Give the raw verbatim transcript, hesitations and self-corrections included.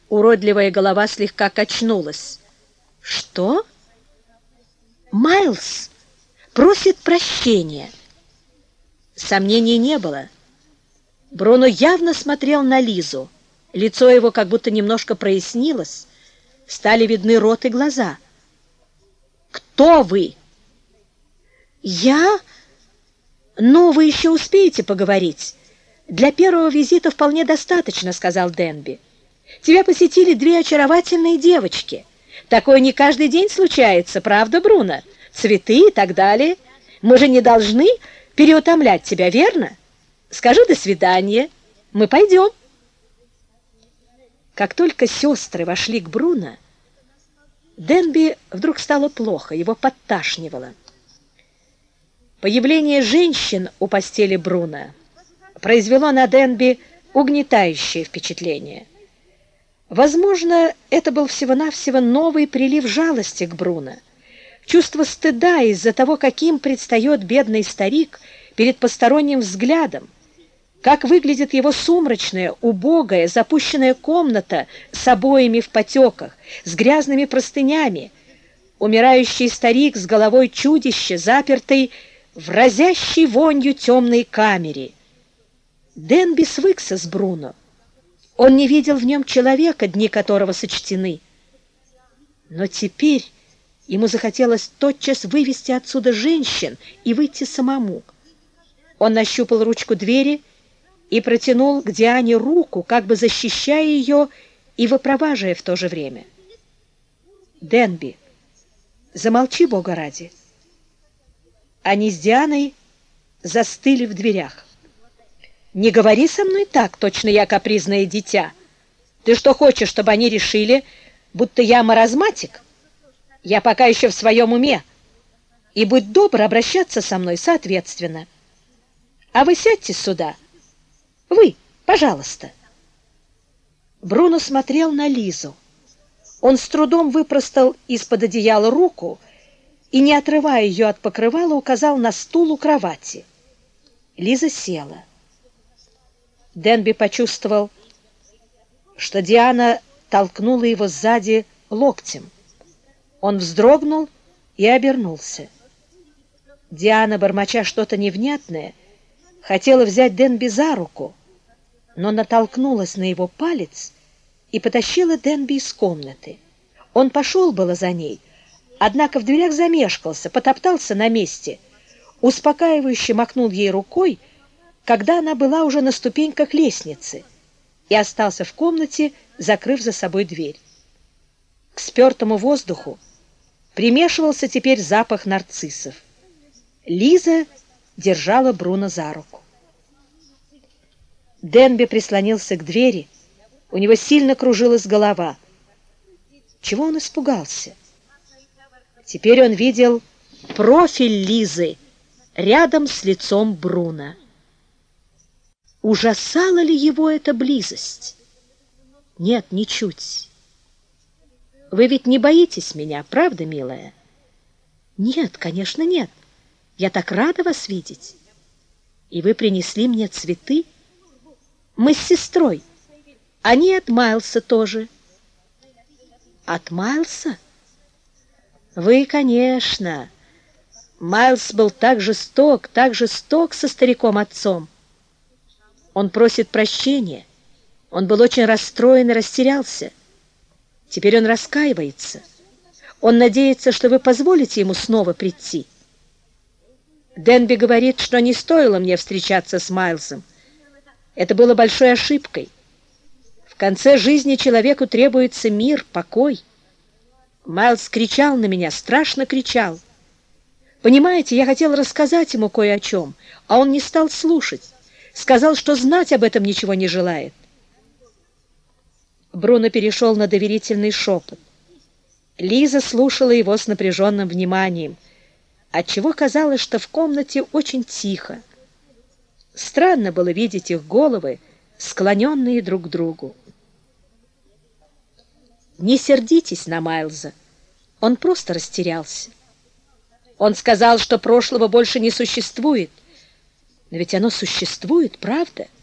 Уродливая голова слегка качнулась. Что? Майлз просит прощения. Сомнений не было. Бруно явно смотрел на Лизу. Лицо его как будто немножко прояснилось. Стали видны рот и глаза. «Кто вы?» «Я? Ну, вы еще успеете поговорить. Для первого визита вполне достаточно», — сказал Денби. «Тебя посетили две очаровательные девочки. Такое не каждый день случается, правда, Бруно? Цветы и так далее. Мы же не должны переутомлять тебя, верно? Скажи «до свидания». Мы пойдем». Как только сестры вошли к Бруно, Денби вдруг стало плохо, его подташнивало. Появление женщин у постели Бруно произвело на Денби угнетающее впечатление. Возможно, это был всего-навсего новый прилив жалости к Бруно, чувство стыда из-за того, каким предстает бедный старик перед посторонним взглядом, как выглядит его сумрачная, убогая, запущенная комната с обоями в потеках, с грязными простынями, умирающий старик с головой чудища, запертый в разящей вонью темной камере. Денби свыкся с Бруно. Он не видел в нем человека, дни которого сочтены. Но теперь ему захотелось тотчас вывести отсюда женщин и выйти самому. Он нащупал ручку двери и протянул к Диане руку, как бы защищая ее и выпроваживая в то же время. «Денби, замолчи, Бога ради». Они с Дианой застыли в дверях. «Не говори со мной так, точно я капризное дитя. Ты что хочешь, чтобы они решили, будто я маразматик? Я пока еще в своем уме, и будь добр обращаться со мной соответственно. А вы сядьте сюда. Вы, пожалуйста». Бруно смотрел на Лизу. Он с трудом выпростал из-под одеяла руку и, не отрывая ее от покрывала, указал на стул у кровати. Лиза села. Денби почувствовал, что Диана толкнула его сзади локтем. Он вздрогнул и обернулся. Диана, бормоча что-то невнятное, хотела взять Денби за руку, но натолкнулась на его палец и потащила Денби из комнаты. Он пошел было за ней, однако в дверях замешкался, потоптался на месте, успокаивающе махнул ей рукой, когда она была уже на ступеньках лестницы, и остался в комнате, закрыв за собой дверь. К спертому воздуху примешивался теперь запах нарциссов. Лиза держала Бруно за руку. Денби прислонился к двери, у него сильно кружилась голова. Чего он испугался? Теперь он видел профиль Лизы рядом с лицом Бруно. Ужасала ли его эта близость? Нет, ничуть. Вы ведь не боитесь меня, правда, милая? Нет, конечно, нет. Я так рада вас видеть. И вы принесли мне цветы? Мы с сестрой. Они от Майлса тоже. От Майлса? Вы, конечно. Майлс был так жесток, так жесток со стариком-отцом. Он просит прощения. Он был очень расстроен и растерялся. Теперь он раскаивается. Он надеется, что вы позволите ему снова прийти. Денби говорит, что не стоило мне встречаться с Майлсом. Это было большой ошибкой. В конце жизни человеку требуется мир, покой. Майлс кричал на меня, страшно кричал. Понимаете, я хотел рассказать ему кое о чем, а он не стал слушать. Сказал, что знать об этом ничего не желает. Бруно перешел на доверительный шепот. Лиза слушала его с напряженным вниманием, отчего казалось, что в комнате очень тихо. Странно было видеть их головы, склоненные друг к другу. Не сердитесь на Майлза, он просто растерялся. Он сказал, что прошлого больше не существует. Но ведь оно существует, правда?